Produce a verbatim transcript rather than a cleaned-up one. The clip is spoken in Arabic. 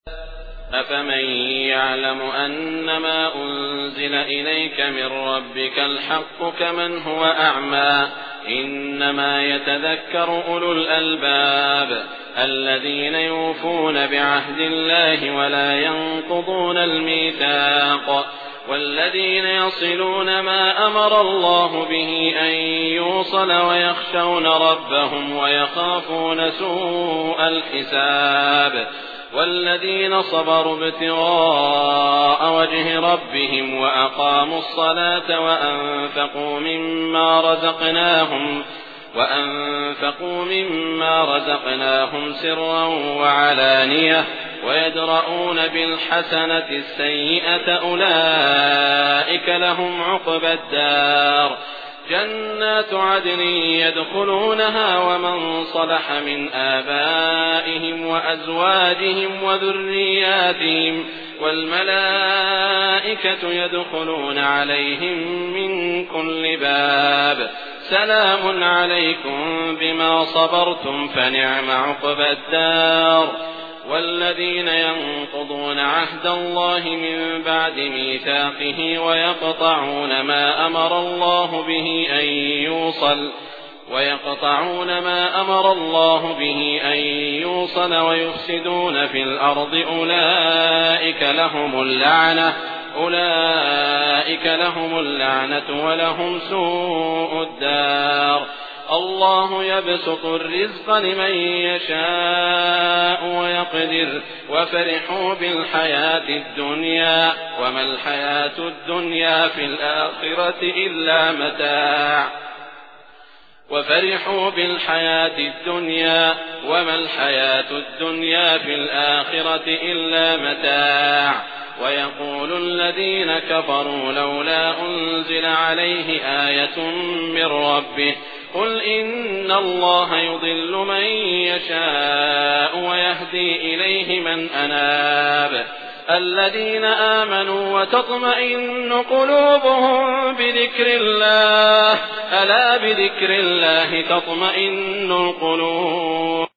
أفمن يعلم أنما أنزل إليك من ربك الحق كمن هو أعمى إنما يتذكر أولو الألباب الذين يوفون بعهد الله ولا ينقضون الميثاق والذين يصلون ما أمر الله به أن يوصل ويخشون ربهم ويخافون سوء الحساب والذين صبروا ابتغاء وجه ربهم وأقاموا الصلاة وأنفقوا مما رزقناهم وأنفقوا مما رزقناهم سرا وعلانية ويدرؤون بالحسنة السيئة أولئك لهم عقبى الدار جنات عدن يدخلونها ومن صلح من آبائهم وأزواجهم وذرياتهم والملائكة يدخلون عليهم من كل باب سلام عليكم بما صبرتم فنعم عقبى الدار والذين ينقضون عهد الله من بعد ميثاقه ويقطعون ما أمر الله به أن يوصل ويقطعون ما أمر الله به أن يوصل ويفسدون في الأرض أولئك لهم اللعنة أولئك لهم اللعنة ولهم سوء الدار الله يبسط الرزق لمن يشاء ويقدر وفرحوا بالحياة الدنيا وما الحياة الدنيا في الآخرة إلا متاع وفرحوا بالحياة الدنيا وما الحياة الدنيا في الآخرة إلا متاع ويقول الذين كفروا لولا أنزل عليه آية من ربه قل إن الله يضل من يشاء ويهدي إليه من أناب الذين آمنوا وتطمئن قلوبهم بذكر الله ألا بذكر الله تطمئن القلوب